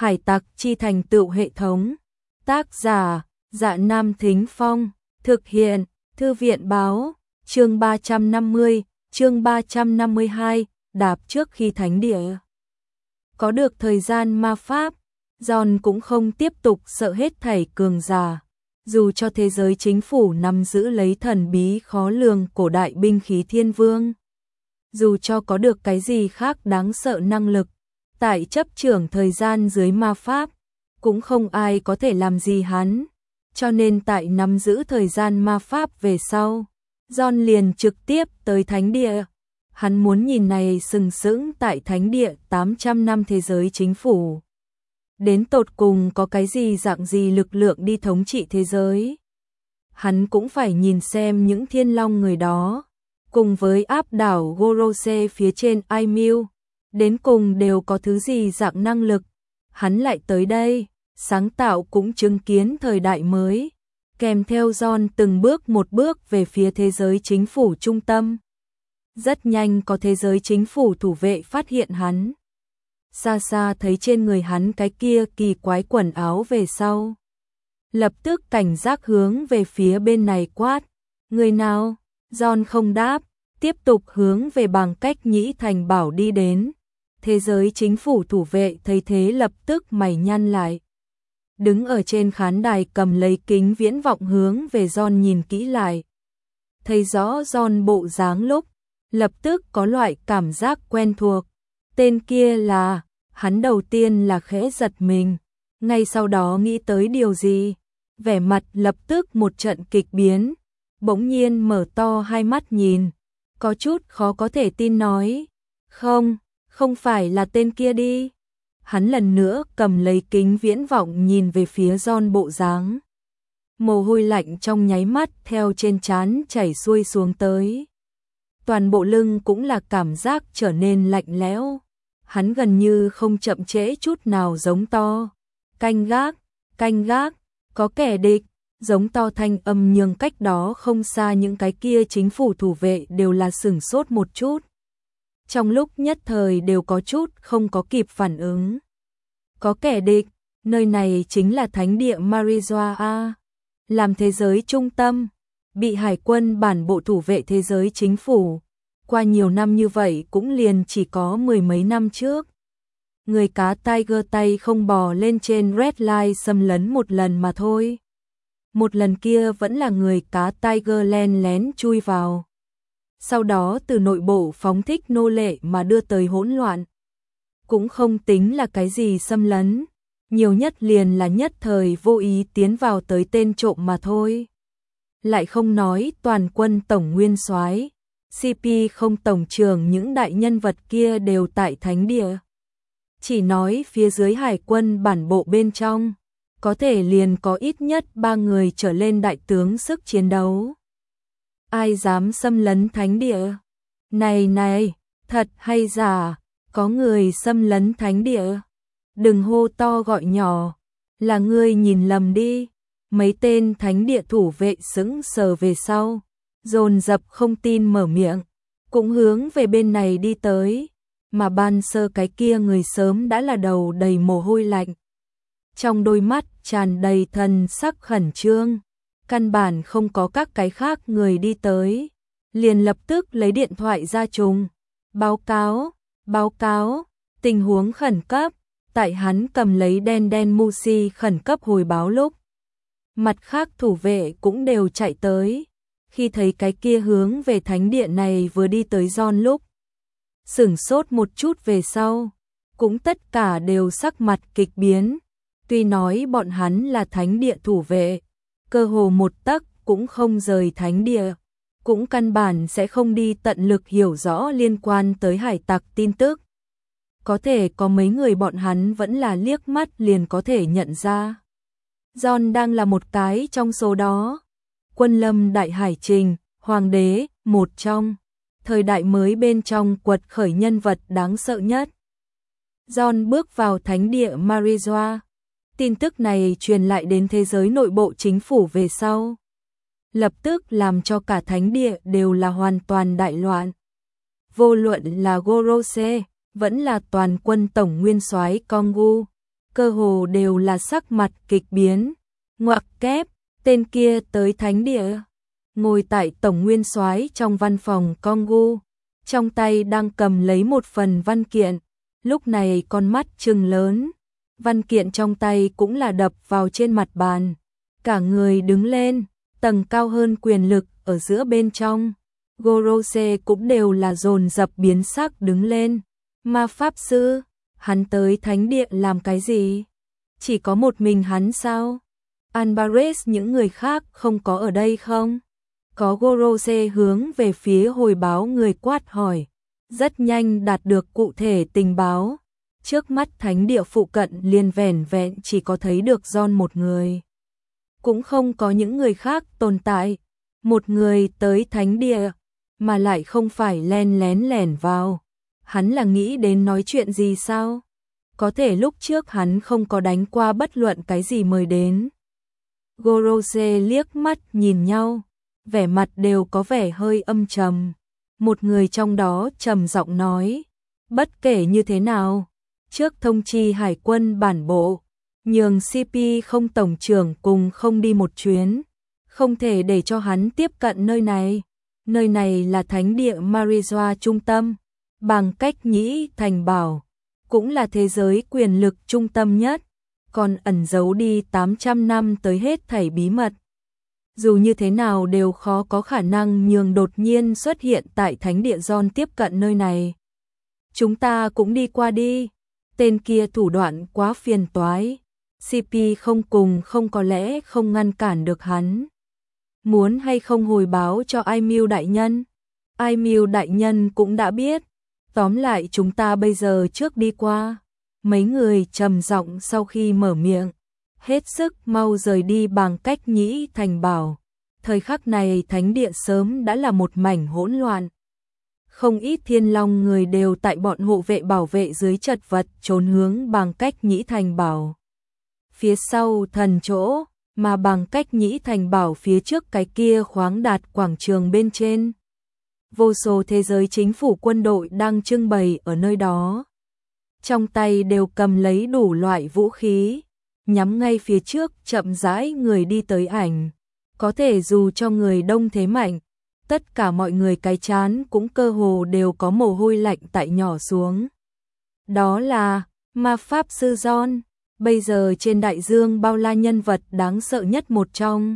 Hải tặc chi thành tựu hệ thống. Tác giả, Dạ Nam Thính Phong. Thực hiện, Thư viện báo. Chương 350, chương 352, đạp trước khi thánh địa. Có được thời gian ma pháp, John cũng không tiếp tục sợ hết thảy cường giả. Dù cho thế giới chính phủ nắm giữ lấy thần bí khó lường cổ đại binh khí thiên vương. Dù cho có được cái gì khác đáng sợ năng lực, tại chấp trưởng thời gian dưới ma pháp, cũng không ai có thể làm gì hắn. Cho nên tại nắm giữ thời gian ma pháp về sau, John liền trực tiếp tới thánh địa. Hắn muốn nhìn này sừng sững tại thánh địa 800 năm thế giới chính phủ. Đến tột cùng có cái gì dạng gì lực lượng đi thống trị thế giới. Hắn cũng phải nhìn xem những thiên long người đó, cùng với áp đảo Gorose phía trên Aimil, đến cùng đều có thứ gì dạng năng lực. Hắn lại tới đây, sáng tạo cũng chứng kiến thời đại mới, kèm theo John từng bước một bước về phía thế giới chính phủ trung tâm. Rất nhanh có thế giới chính phủ thủ vệ phát hiện hắn. Xa xa thấy trên người hắn cái kia kỳ quái quần áo về sau. Lập tức cảnh giác hướng về phía bên này quát. Người nào? John không đáp, tiếp tục hướng về bằng cách nhĩ thành bảo đi đến. Thế giới chính phủ thủ vệ thấy thế lập tức mày nhăn lại. Đứng ở trên khán đài cầm lấy kính viễn vọng hướng về John nhìn kỹ lại. Thấy rõ John bộ dáng lúc, lập tức có loại cảm giác quen thuộc. Tên kia là, hắn đầu tiên là khẽ giật mình, ngay sau đó nghĩ tới điều gì, vẻ mặt lập tức một trận kịch biến, bỗng nhiên mở to hai mắt nhìn, có chút khó có thể tin nói, không phải là tên kia đi. Hắn lần nữa cầm lấy kính viễn vọng nhìn về phía John bộ dáng. Mồ hôi lạnh trong nháy mắt theo trên trán chảy xuôi xuống tới. Toàn bộ lưng cũng là cảm giác trở nên lạnh lẽo. Hắn gần như không chậm trễ chút nào giống to. Canh gác, có kẻ địch, giống to thanh âm nhưng cách đó không xa những cái kia chính phủ thủ vệ đều là sửng sốt một chút. Trong lúc nhất thời đều có chút không có kịp phản ứng. Có kẻ địch, nơi này chính là thánh địa Marijoa, làm thế giới trung tâm, bị hải quân bản bộ thủ vệ thế giới chính phủ. Qua nhiều năm như vậy cũng liền chỉ có mười mấy năm trước. Người cá Tiger tay không bò lên trên Red Line xâm lấn một lần mà thôi. Một lần kia vẫn là người cá Tiger len lén chui vào. Sau đó từ nội bộ phóng thích nô lệ mà đưa tới hỗn loạn. Cũng không tính là cái gì xâm lấn, nhiều nhất liền là nhất thời vô ý tiến vào tới tên trộm mà thôi. Lại không nói toàn quân tổng nguyên soái, CP không tổng trưởng những đại nhân vật kia đều tại thánh địa. Chỉ nói phía dưới hải quân bản bộ bên trong, có thể liền có ít nhất 3 người trở lên đại tướng sức chiến đấu. Ai dám xâm lấn thánh địa? Này, thật hay giả, có người xâm lấn thánh địa? Đừng hô to gọi nhỏ, là ngươi nhìn lầm đi. Mấy tên thánh địa thủ vệ sững sờ về sau, dồn dập không tin mở miệng, cũng hướng về bên này đi tới, mà ban sơ cái kia người sớm đã là đầu đầy mồ hôi lạnh. Trong đôi mắt tràn đầy thần sắc khẩn trương, căn bản không có các cái khác người đi tới, liền lập tức lấy điện thoại ra trùng. Báo cáo, tình huống khẩn cấp. Tại hắn cầm lấy đen Musi khẩn cấp hồi báo lúc, mặt khác thủ vệ cũng đều chạy tới. Khi thấy cái kia hướng về thánh địa này vừa đi tới John lúc, sửng sốt một chút về sau, cũng tất cả đều sắc mặt kịch biến. Tuy nói bọn hắn là thánh địa thủ vệ, cơ hồ một tấc cũng không rời thánh địa, cũng căn bản sẽ không đi tận lực hiểu rõ liên quan tới hải tặc tin tức. Có thể có mấy người bọn hắn vẫn là liếc mắt liền có thể nhận ra. John đang là một cái trong số đó. Quân lâm đại hải trình, hoàng đế, một trong thời đại mới bên trong quật khởi nhân vật đáng sợ nhất. John bước vào thánh địa Marijoa. Tin tức này truyền lại đến thế giới nội bộ chính phủ về sau, lập tức làm cho cả thánh địa đều là hoàn toàn đại loạn. Vô luận là Gorose, vẫn là toàn quân tổng nguyên soái Kongu, cơ hồ đều là sắc mặt kịch biến. Ngoặc kép, tên kia tới thánh địa. Ngồi tại tổng nguyên soái trong văn phòng Congu, trong tay đang cầm lấy một phần văn kiện, lúc này con mắt trừng lớn. Văn kiện trong tay cũng là đập vào trên mặt bàn. Cả người đứng lên, tầng cao hơn quyền lực ở giữa bên trong. Gorose cũng đều là dồn dập biến sắc đứng lên. Ma pháp sư, hắn tới thánh địa làm cái gì? Chỉ có một mình hắn sao? Alvarez những người khác không có ở đây không? Có Gorose hướng về phía hồi báo người quát hỏi. Rất nhanh đạt được cụ thể tình báo. Trước mắt thánh địa phụ cận liền vẻn vẹn chỉ có thấy được John một người. Cũng không có những người khác tồn tại. Một người tới thánh địa, mà lại không phải len lén lẻn vào. Hắn là nghĩ đến nói chuyện gì sao? Có thể lúc trước hắn không có đánh qua bất luận cái gì mời đến. Gorose liếc mắt nhìn nhau, vẻ mặt đều có vẻ hơi âm trầm. Một người trong đó trầm giọng nói, bất kể như thế nào, trước thông chi hải quân bản bộ, nhường CP không tổng trưởng cùng không đi một chuyến, không thể để cho hắn tiếp cận nơi này. Nơi này là thánh địa Marijoa trung tâm, bằng cách nhĩ thành bảo, cũng là thế giới quyền lực trung tâm nhất, còn ẩn giấu đi 800 năm tới hết thảy bí mật. Dù như thế nào đều khó có khả năng nhường đột nhiên xuất hiện tại thánh địa John tiếp cận nơi này. Chúng ta cũng đi qua đi. Tên kia thủ đoạn quá phiền toái. CP không cùng không có lẽ không ngăn cản được hắn. Muốn hay không hồi báo cho Aimil đại nhân? Aimil đại nhân cũng đã biết. Tóm lại chúng ta bây giờ trước đi qua. Mấy người trầm giọng sau khi mở miệng, hết sức mau rời đi bằng cách nhĩ thành bảo. Thời khắc này thánh địa sớm đã là một mảnh hỗn loạn. Không ít thiên long người đều tại bọn hộ vệ bảo vệ dưới chật vật trốn hướng bằng cách nhĩ thành bảo. Phía sau thần chỗ, mà bằng cách nhĩ thành bảo phía trước cái kia khoáng đạt quảng trường bên trên. Vô số thế giới chính phủ quân đội đang trưng bày ở nơi đó. Trong tay đều cầm lấy đủ loại vũ khí, nhắm ngay phía trước chậm rãi người đi tới ảnh. Có thể dù cho người đông thế mạnh, tất cả mọi người cái chán cũng cơ hồ đều có mồ hôi lạnh tại nhỏ xuống. Đó là ma pháp sư John, bây giờ trên đại dương bao la nhân vật đáng sợ nhất một trong.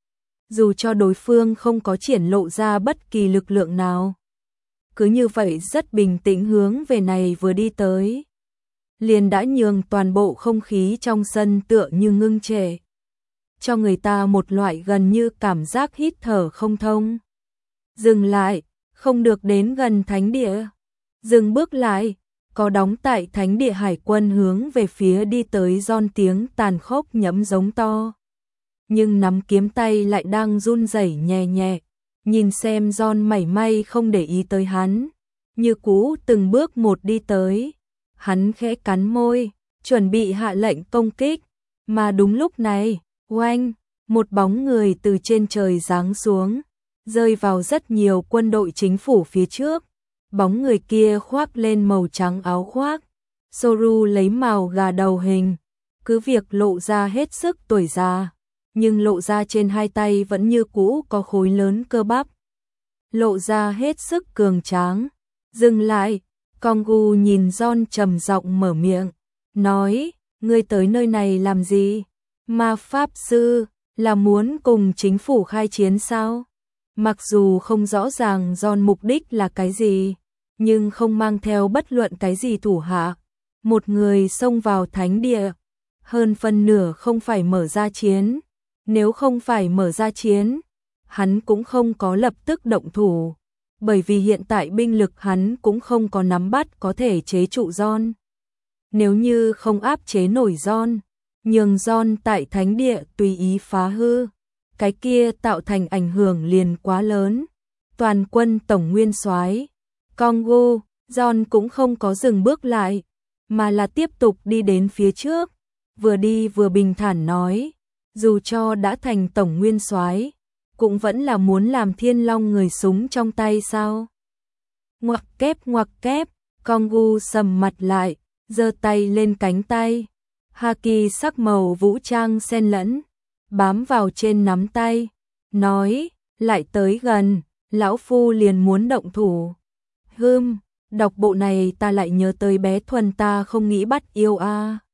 Dù cho đối phương không có triển lộ ra bất kỳ lực lượng nào, cứ như vậy rất bình tĩnh hướng về này vừa đi tới, liền đã nhường toàn bộ không khí trong sân tựa như ngưng trệ, cho người ta một loại gần như cảm giác hít thở không thông. Dừng lại, không được đến gần thánh địa. Dừng bước lại, có đóng tại thánh địa hải quân hướng về phía đi tới John tiếng tàn khốc nhẫm giống to. Nhưng nắm kiếm tay lại đang run rẩy nhẹ nhẹ, nhìn xem John mảy may không để ý tới hắn, như cũ từng bước một đi tới. Hắn khẽ cắn môi, chuẩn bị hạ lệnh công kích, mà đúng lúc này, oanh, một bóng người từ trên trời giáng xuống, rơi vào rất nhiều quân đội chính phủ phía trước. Bóng người kia khoác lên màu trắng áo khoác, Soru lấy màu gà đầu hình, cứ việc lộ ra hết sức tuổi già, nhưng lộ ra trên hai tay vẫn như cũ có khối lớn cơ bắp, lộ ra hết sức cường tráng. Dừng lại, Congu nhìn John trầm giọng mở miệng, nói, ngươi tới nơi này làm gì? Ma pháp sư, là muốn cùng chính phủ khai chiến sao? Mặc dù không rõ ràng John mục đích là cái gì, nhưng không mang theo bất luận cái gì thủ hạ. Một người xông vào thánh địa, hơn phân nửa không phải mở ra chiến. Nếu không phải mở ra chiến, hắn cũng không có lập tức động thủ, bởi vì hiện tại binh lực hắn cũng không có nắm bắt có thể chế trụ John. Nếu như không áp chế nổi John, nhường John tại thánh địa tùy ý phá hư, cái kia tạo thành ảnh hưởng liền quá lớn. Toàn quân tổng nguyên soái Congo, John cũng không có dừng bước lại, mà là tiếp tục đi đến phía trước, vừa đi vừa bình thản nói, dù cho đã thành tổng nguyên soái, cũng vẫn là muốn làm thiên long người súng trong tay sao? Ngoặc kép, Congo sầm mặt lại, giơ tay lên cánh tay. Haki sắc màu vũ trang xen lẫn, bám vào trên nắm tay, nói, lại tới gần, lão phu liền muốn động thủ. Đọc bộ này ta lại nhớ tới bé Thuần ta không nghĩ bắt yêu a.